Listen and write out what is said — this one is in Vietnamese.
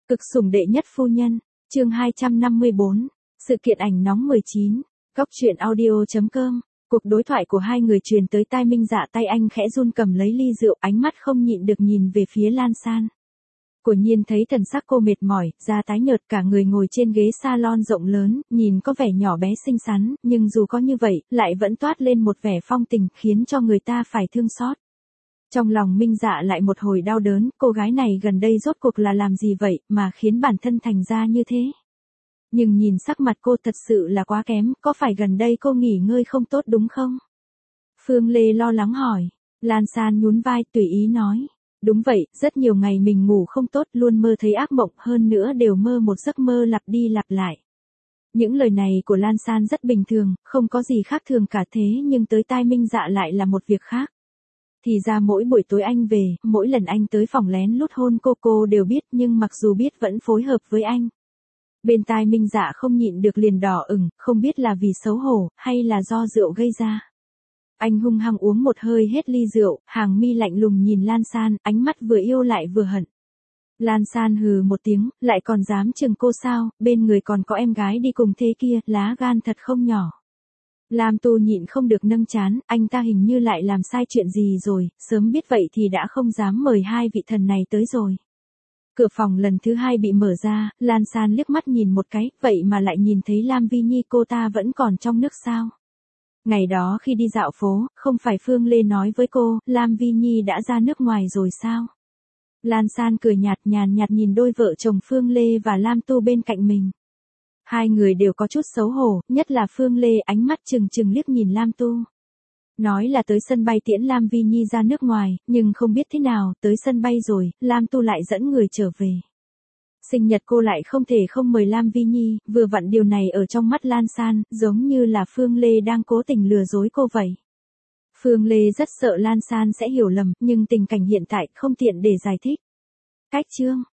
Cực sủng đệ nhất phu nhân, chương 254, sự kiện ảnh nóng 19, góc truyện audio.com. Cuộc đối thoại của hai người truyền tới tai Minh Dạ, tay anh khẽ run cầm lấy ly rượu, ánh mắt không nhịn được nhìn về phía Lan San. Của Nhiên thấy thần sắc cô mệt mỏi, da tái nhợt, cả người ngồi trên ghế salon rộng lớn, nhìn có vẻ nhỏ bé xinh xắn, nhưng dù có như vậy, lại vẫn toát lên một vẻ phong tình, khiến cho người ta phải thương xót. Trong lòng Minh Dạ lại một hồi đau đớn, cô gái này gần đây rốt cuộc là làm gì vậy, mà khiến bản thân thành ra như thế. Nhưng nhìn sắc mặt cô thật sự là quá kém, có phải gần đây cô nghỉ ngơi không tốt đúng không? Phương Lê lo lắng hỏi. Lan San nhún vai tùy ý nói. Đúng vậy, rất nhiều ngày mình ngủ không tốt, luôn mơ thấy ác mộng, hơn nữa đều mơ một giấc mơ lặp đi lặp lại. Những lời này của Lan San rất bình thường, không có gì khác thường cả, thế nhưng tới tai Minh Dạ lại là một việc khác. Thì ra mỗi buổi tối anh về, mỗi lần anh tới phòng lén lút hôn cô đều biết, nhưng mặc dù biết vẫn phối hợp với anh. Bên tai Minh Dạ không nhịn được liền đỏ ửng, không biết là vì xấu hổ, hay là do rượu gây ra. Anh hung hăng uống một hơi hết ly rượu, hàng mi lạnh lùng nhìn Lan San, ánh mắt vừa yêu lại vừa hận. Lan San hừ một tiếng, lại còn dám chừng cô sao, bên người còn có em gái đi cùng thế kia, lá gan thật không nhỏ. Lam Tu nhịn không được nâng trán, anh ta hình như lại làm sai chuyện gì rồi, sớm biết vậy thì đã không dám mời hai vị thần này tới rồi. Cửa phòng lần thứ hai bị mở ra, Lan San liếc mắt nhìn một cái, vậy mà lại nhìn thấy Lam Vi Nhi, cô ta vẫn còn trong nước sao? Ngày đó khi đi dạo phố, không phải Phương Lê nói với cô, Lam Vi Nhi đã ra nước ngoài rồi sao? Lan San cười nhàn nhạt nhìn đôi vợ chồng Phương Lê và Lam Tu bên cạnh mình. Hai người đều có chút xấu hổ, nhất là Phương Lê, ánh mắt trừng liếc nhìn Lam Tu. Nói là tới sân bay tiễn Lam Vi Nhi ra nước ngoài, nhưng không biết thế nào, tới sân bay rồi, Lam Tu lại dẫn người trở về. Sinh nhật cô lại không thể không mời Lam Vi Nhi, vừa vặn điều này ở trong mắt Lan San, giống như là Phương Lê đang cố tình lừa dối cô vậy. Phương Lê rất sợ Lan San sẽ hiểu lầm, nhưng tình cảnh hiện tại không tiện để giải thích. Cách chương.